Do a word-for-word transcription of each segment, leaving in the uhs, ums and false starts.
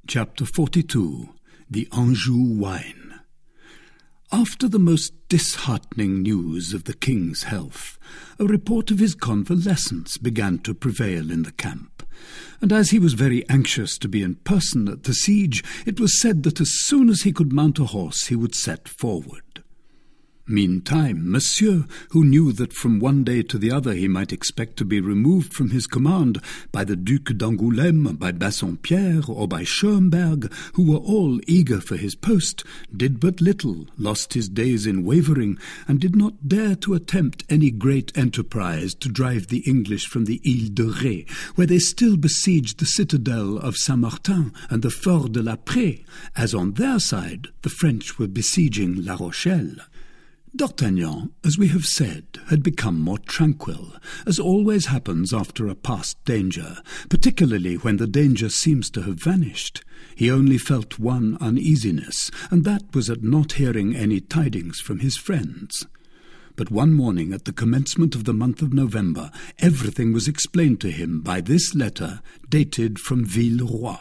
Chapter forty-two. The Anjou Wine. After the most disheartening news of the king's health, a report of his convalescence began to prevail in the camp, and as he was very anxious to be in person at the siege, it was said that as soon as he could mount a horse he would set forward. Meantime, Monsieur, who knew that from one day to the other he might expect to be removed from his command by the Duc d'Angoulême, by Bassompierre, or by Schoenberg, who were all eager for his post, did but little, lost his days in wavering, and did not dare to attempt any great enterprise to drive the English from the Ile de Ré, where they still besieged the citadel of Saint-Martin and the Fort de la Prée, as on their side the French were besieging La Rochelle. D'Artagnan, as we have said, had become more tranquil, as always happens after a past danger, particularly when the danger seems to have vanished. He only felt one uneasiness, and that was at not hearing any tidings from his friends. But one morning at the commencement of the month of November, everything was explained to him by this letter, dated from Villeroy.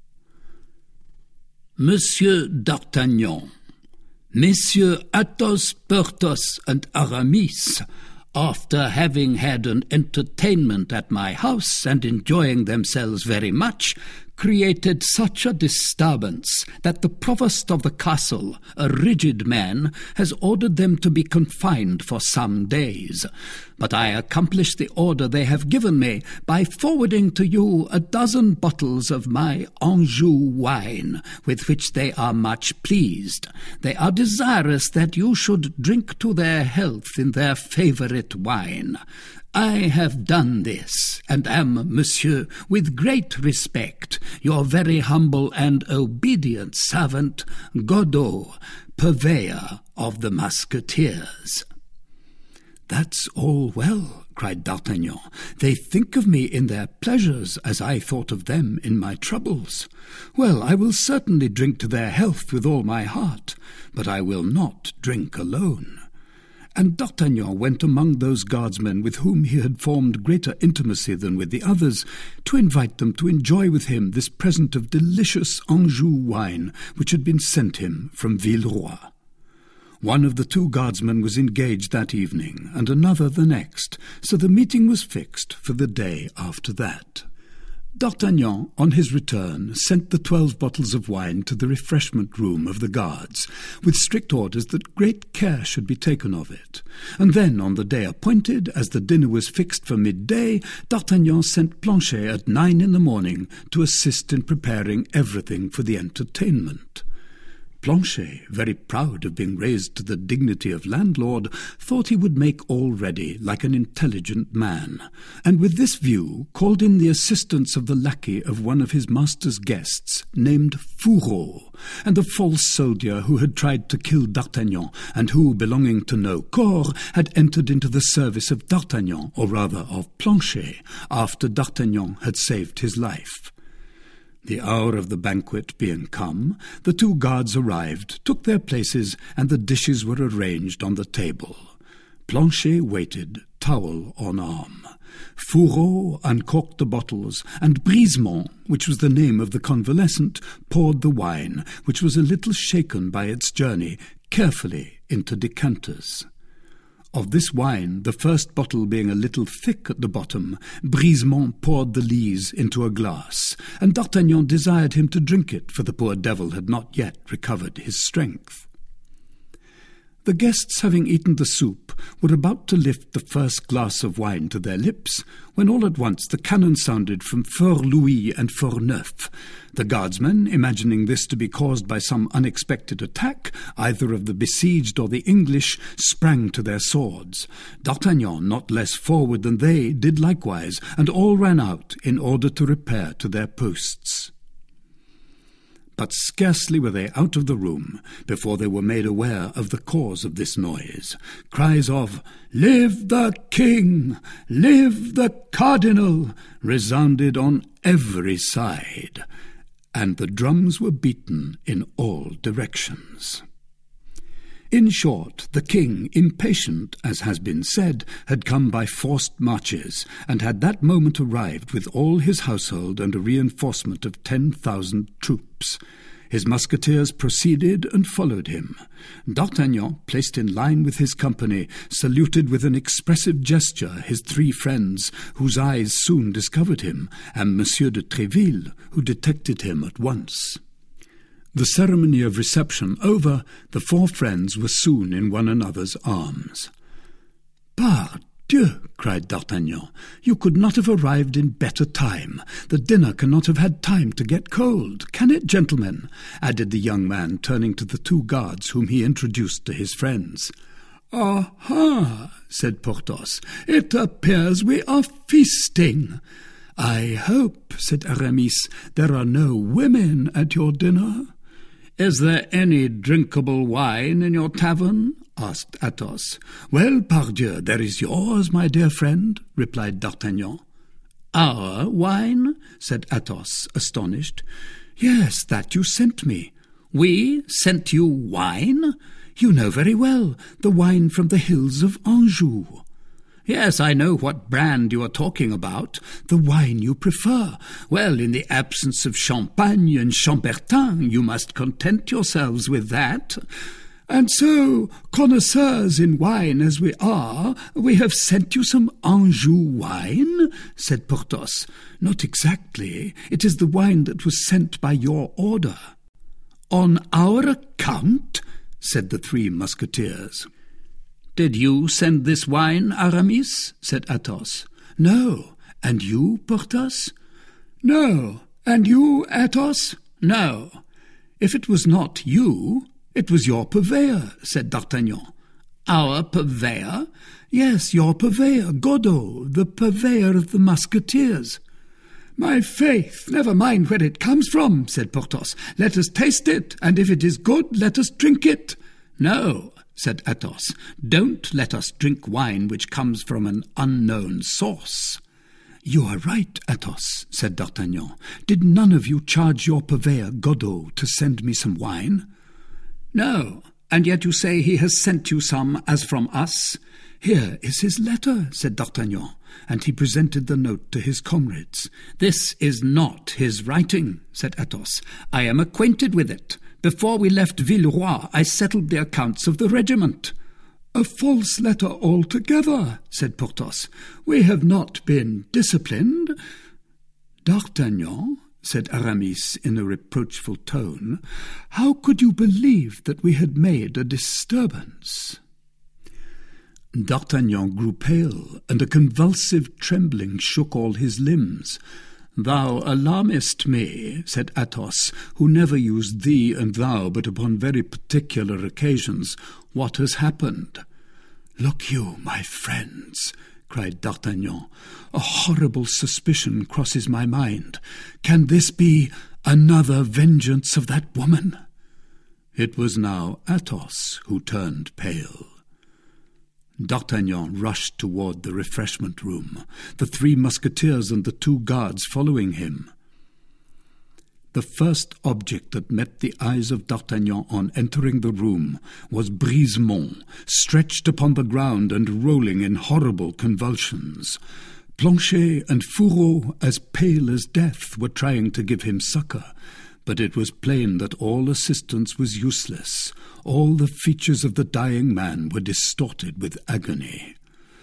Monsieur d'Artagnan, Messieurs Athos, Porthos, and Aramis, after having had an entertainment at my house and enjoying themselves very much, created such a disturbance that the provost of the castle, a rigid man, has ordered them to be confined for some days. But I accomplished the order they have given me by forwarding to you a dozen bottles of my Anjou wine, with which they are much pleased. They are desirous that you should drink to their health in their favourite wine. I have done this, and am, monsieur, with great respect, your very humble and obedient servant, Godeau, purveyor of the Musketeers. That's all well, cried D'Artagnan. They think of me in their pleasures as I thought of them in my troubles. Well, I will certainly drink to their health with all my heart, but I will not drink alone. And D'Artagnan went among those guardsmen with whom he had formed greater intimacy than with the others, to invite them to enjoy with him this present of delicious Anjou wine which had been sent him from Villeroy. One of the two guardsmen was engaged that evening, and another the next, so the meeting was fixed for the day after that. D'Artagnan, on his return, sent the twelve bottles of wine to the refreshment room of the guards, with strict orders that great care should be taken of it. And then, on the day appointed, as the dinner was fixed for midday, D'Artagnan sent Planchet at nine in the morning to assist in preparing everything for the entertainment. Planchet, very proud of being raised to the dignity of landlord, thought he would make all ready like an intelligent man, and with this view called in the assistance of the lackey of one of his master's guests, named Fourreau, and a false soldier who had tried to kill D'Artagnan, and who, belonging to no corps, had entered into the service of D'Artagnan, or rather of Planchet, after D'Artagnan had saved his life. The hour of the banquet being come, the two guards arrived, took their places, and the dishes were arranged on the table. Planchet waited, towel on arm. Fourreau uncorked the bottles, and Brisemont, which was the name of the convalescent, poured the wine, which was a little shaken by its journey, carefully into decanters. Of this wine, the first bottle being a little thick at the bottom, Brisemont poured the lees into a glass, and D'Artagnan desired him to drink it, for the poor devil had not yet recovered his strength. The guests, having eaten the soup, were about to lift the first glass of wine to their lips, when all at once the cannon sounded from Fort Louis and Fort Neuf. The guardsmen, imagining this to be caused by some unexpected attack, either of the besieged or the English, sprang to their swords. D'Artagnan, not less forward than they, did likewise, and all ran out in order to repair to their posts. But scarcely were they out of the room before they were made aware of the cause of this noise. Cries of "Live the King! Live the Cardinal!" resounded on every side, and the drums were beaten in all directions. In short, the king, impatient, as has been said, had come by forced marches, and had that moment arrived with all his household and a reinforcement of ten thousand troops. His musketeers proceeded and followed him. D'Artagnan, placed in line with his company, saluted with an expressive gesture his three friends, whose eyes soon discovered him, and Monsieur de Tréville, who detected him at once. The ceremony of reception over, the four friends were soon in one another's arms. "Pardieu!" cried D'Artagnan, "you could not have arrived in better time. The dinner cannot have had time to get cold, can it, gentlemen?" added the young man, turning to the two guards whom he introduced to his friends. "Aha!" said Porthos, "it appears we are feasting." "I hope," said Aramis, "there are no women at your dinner." "Is there any drinkable wine in your tavern?" asked Athos. "Well, pardieu, there is yours, my dear friend," replied D'Artagnan. "Our wine?" said Athos, astonished. "Yes, that you sent me." "We sent you wine?" "You know very well, the wine from the hills of Anjou." "Yes, I know what brand you are talking about." "The wine you prefer. Well, in the absence of Champagne and Chambertin, you must content yourselves with that." "And so, connoisseurs in wine as we are, we have sent you some Anjou wine?" said Porthos. "Not exactly. It is the wine that was sent by your order." "On our account?" said the three musketeers. "Did you send this wine, Aramis?" said Athos. "No. And you, Porthos?" "No. And you, Athos?" "No." "If it was not you, it was your purveyor," said D'Artagnan. "Our purveyor?" "Yes, your purveyor, Godeau, the purveyor of the musketeers." "My faith, never mind where it comes from," said Porthos. "Let us taste it, and if it is good, let us drink it." "No," said Athos, "don't let us drink wine which comes from an unknown source." "You are right, Athos," said D'Artagnan. "Did none of you charge your purveyor, Godeau, to send me some wine?" "No, and yet you say he has sent you some as from us?" "Here is his letter," said D'Artagnan, and he presented the note to his comrades. "This is not his writing," said Athos. "I am acquainted with it. Before we left Villeroy, I settled the accounts of the regiment." "A false letter altogether," said Porthos. "We have not been disciplined." "D'Artagnan," said Aramis in a reproachful tone, "how could you believe that we had made a disturbance?" D'Artagnan grew pale, and a convulsive trembling shook all his limbs. "Thou alarmest me," said Athos, who never used thee and thou but upon very particular occasions. "What has happened?" "Look you, my friends," cried D'Artagnan, "a horrible suspicion crosses my mind. Can this be another vengeance of that woman?" It was now Athos who turned pale. D'Artagnan rushed toward the refreshment room, the three musketeers and the two guards following him. The first object that met the eyes of D'Artagnan on entering the room was Brisemont, stretched upon the ground and rolling in horrible convulsions. Planchet and Fourreau, as pale as death, were trying to give him succour, but it was plain that all assistance was useless. All the features of the dying man were distorted with agony.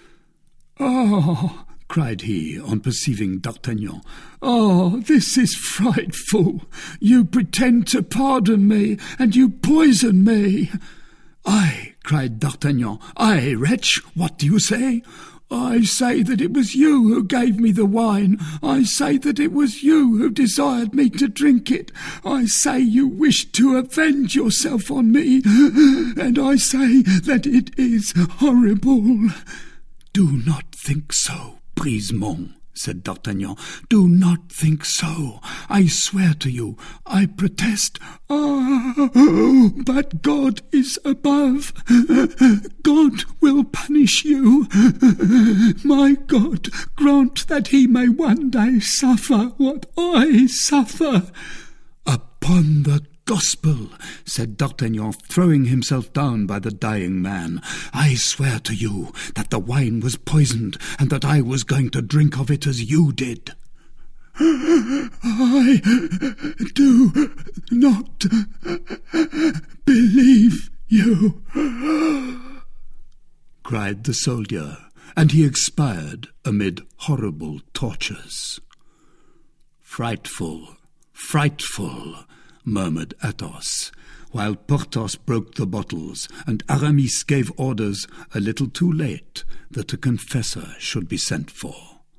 "Ah!" cried he, on perceiving D'Artagnan. "Ah, this is frightful! You pretend to pardon me, and you poison me!" "I!" cried D'Artagnan. "I, wretch! What do you say?" "I say that it was you who gave me the wine. I say that it was you who desired me to drink it. I say you wished to avenge yourself on me, and I say that it is horrible." "Do not think so, Brisemont," said D'Artagnan. "Do not think so. I swear to you, I protest." "Ah, but God is above. God will punish you. My God, grant that he may one day suffer what I suffer." "Upon the gospel, said D'Artagnan, throwing himself down by the dying man, I swear to you that the wine was poisoned, and that I was going to drink of it as you did. I do not believe you, cried the soldier, and he expired amid horrible tortures. Frightful, frightful, murmured Athos, while Porthos broke the bottles, and Aramis gave orders, a little too late, that a confessor should be sent for.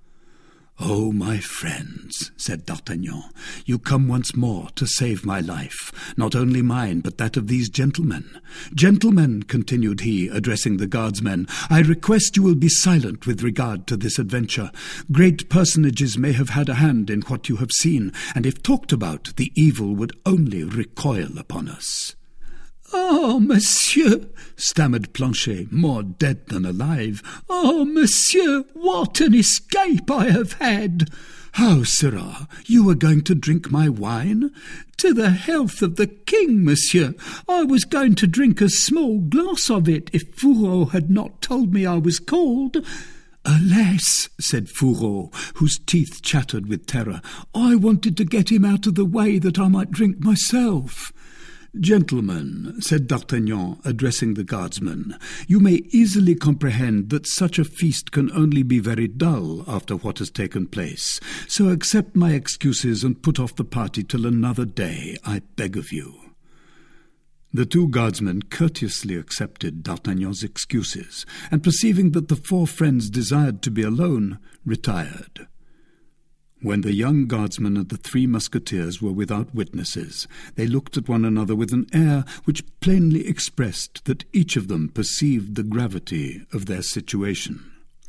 "Oh, my friends," said D'Artagnan, "you come once more to save my life, not only mine, but that of these gentlemen. Gentlemen," continued he, addressing the guardsmen, "I request you will be silent with regard to this adventure. Great personages may have had a hand in what you have seen, and if talked about, the evil would only recoil upon us." "Oh, monsieur," stammered Planchet, more dead than alive. "Oh, monsieur, what an escape I have had!" "How, sirrah? You were going to drink my wine?" "To the health of the king, monsieur. I was going to drink a small glass of it if Fourreau had not told me I was called." "Alas," said Fourreau, whose teeth chattered with terror, "I wanted to get him out of the way that I might drink myself." "Gentlemen," said D'Artagnan, addressing the guardsmen, "you may easily comprehend that such a feast can only be very dull after what has taken place. So accept my excuses and put off the party till another day, I beg of you." The two guardsmen courteously accepted D'Artagnan's excuses, and perceiving that the four friends desired to be alone, retired. When the young guardsman and the three musketeers were without witnesses, they looked at one another with an air which plainly expressed that each of them perceived the gravity of their situation.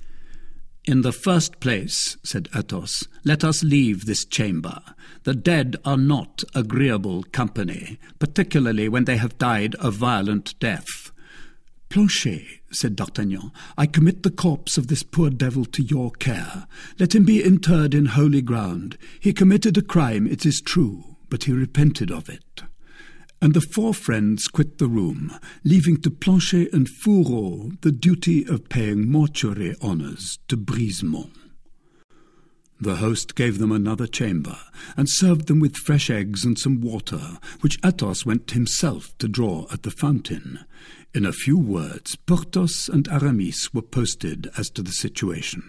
"In the first place," said Athos, "let us leave this chamber. The dead are not agreeable company, particularly when they have died a violent death." "Planchet," said D'Artagnan, "I commit the corpse of this poor devil to your care. Let him be interred in holy ground. He committed a crime, it is true, but he repented of it." And the four friends quit the room, leaving to Planchet and Fourreau the duty of paying mortuary honours to Brisemont. The host gave them another chamber, and served them with fresh eggs and some water, which Athos went himself to draw at the fountain. In a few words, Porthos and Aramis were posted as to the situation.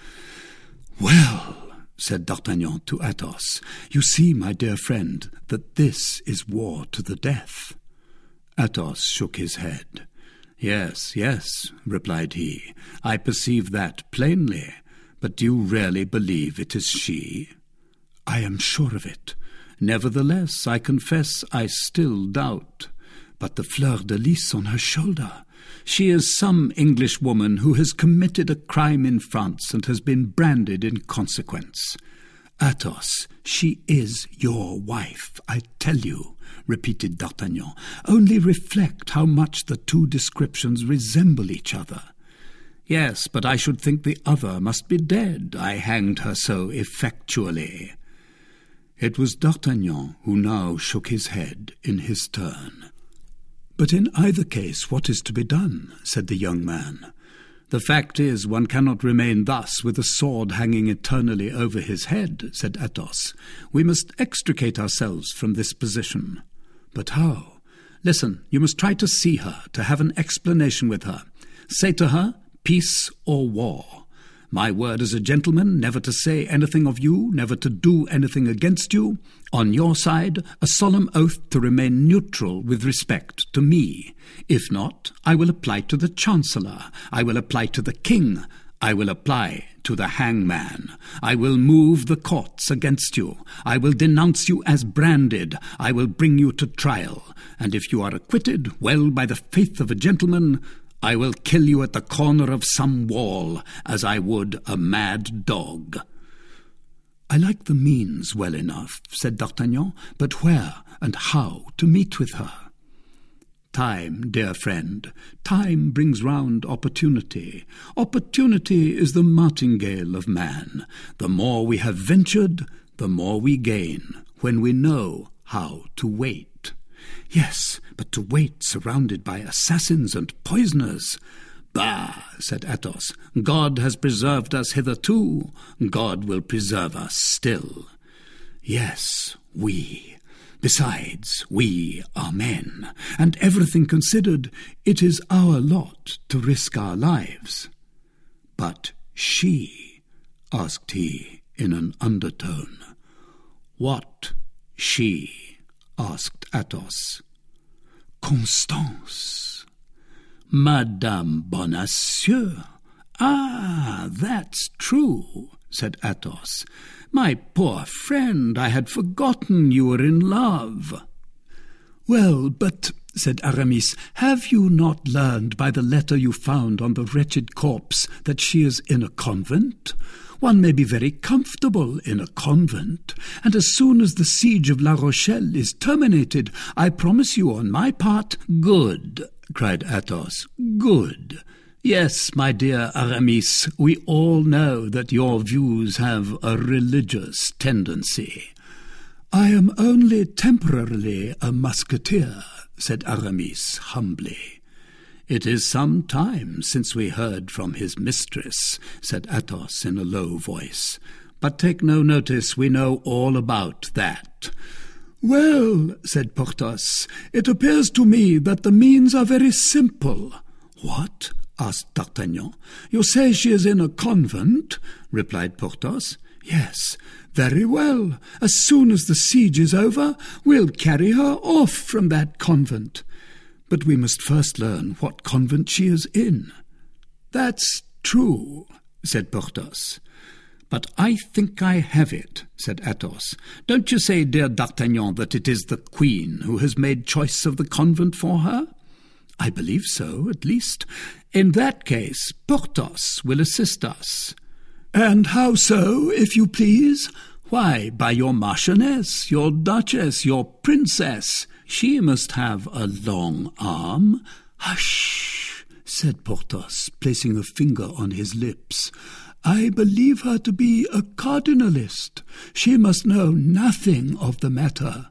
"Well," said D'Artagnan to Athos, "you see, my dear friend, that this is war to the death." Athos shook his head. "Yes, yes," replied he, "I perceive that plainly. But do you really believe it is she?" "I am sure of it." "Nevertheless, I confess I still doubt." "But the fleur-de-lis on her shoulder." "She is some English woman who has committed a crime in France and has been branded in consequence." "Athos, she is your wife, I tell you," repeated D'Artagnan. "Only reflect how much the two descriptions resemble each other." "Yes, but I should think the other must be dead. I hanged her so effectually." It was D'Artagnan who now shook his head in his turn. "But in either case, what is to be done?" said the young man. "The fact is, one cannot remain thus with a sword hanging eternally over his head," said Athos. "We must extricate ourselves from this position." "But how?" "Listen, you must try to see her, to have an explanation with her. Say to her, peace or war. My word as a gentleman, never to say anything of you, never to do anything against you. On your side, a solemn oath to remain neutral with respect to me. If not, I will apply to the Chancellor. I will apply to the King. I will apply to the hangman. I will move the courts against you. I will denounce you as branded. I will bring you to trial. And if you are acquitted, well, by the faith of a gentleman, I will kill you at the corner of some wall, as I would a mad dog." "I like the means well enough," said D'Artagnan, "but where and how to meet with her?" "Time, dear friend, time brings round opportunity. Opportunity is the martingale of man. The more we have ventured, the more we gain, when we know how to wait." Yes, but to wait surrounded by assassins and poisoners. Bah, said Athos, God has preserved us hitherto. God will preserve us still. Yes, we. Besides, we are men, and everything considered, it is our lot to risk our lives. But she, asked he in an undertone. What she? Asked Athos. Constance. Madame Bonacieux. Ah, that's true, said Athos. My poor friend, I had forgotten you were in love. Well, but, said Aramis, have you not learned by the letter you found on the wretched corpse that she is in a convent? One may be very comfortable in a convent, and as soon as the siege of La Rochelle is terminated, I promise you on my part— Good, cried Athos, good. Yes, my dear Aramis, we all know that your views have a religious tendency. I am only temporarily a musketeer, said Aramis humbly. It is some time since we heard from his mistress, said Athos in a low voice. But take no notice, we know all about that. Well, said Porthos, it appears to me that the means are very simple. What? Asked D'Artagnan. You say she is in a convent? Replied Porthos. Yes, very well. As soon as the siege is over, we'll carry her off from that convent. But we must first learn what convent she is in. That's true, said Porthos. But I think I have it, said Athos. Don't you say, dear D'Artagnan, that it is the Queen who has made choice of the convent for her? I believe so, at least. In that case, Porthos will assist us. And how so, if you please? Why, by your marchioness, your duchess, your princess. She must have a long arm. Hush, said Porthos, placing a finger on his lips. I believe her to be a cardinalist. She must know nothing of the matter.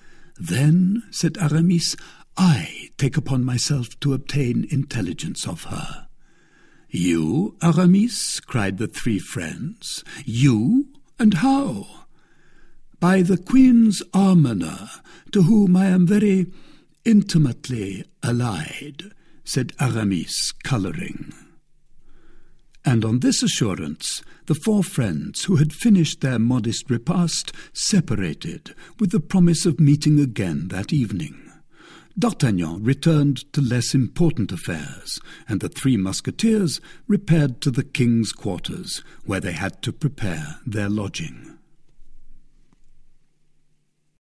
Then, said Aramis, I take upon myself to obtain intelligence of her. You, Aramis? Cried the three friends. You? And how? By the Queen's almoner, to whom I am very intimately allied, said Aramis, colouring. And on this assurance, the four friends who had finished their modest repast separated, with the promise of meeting again that evening. D'Artagnan returned to less important affairs, and the three musketeers repaired to the king's quarters, where they had to prepare their lodging.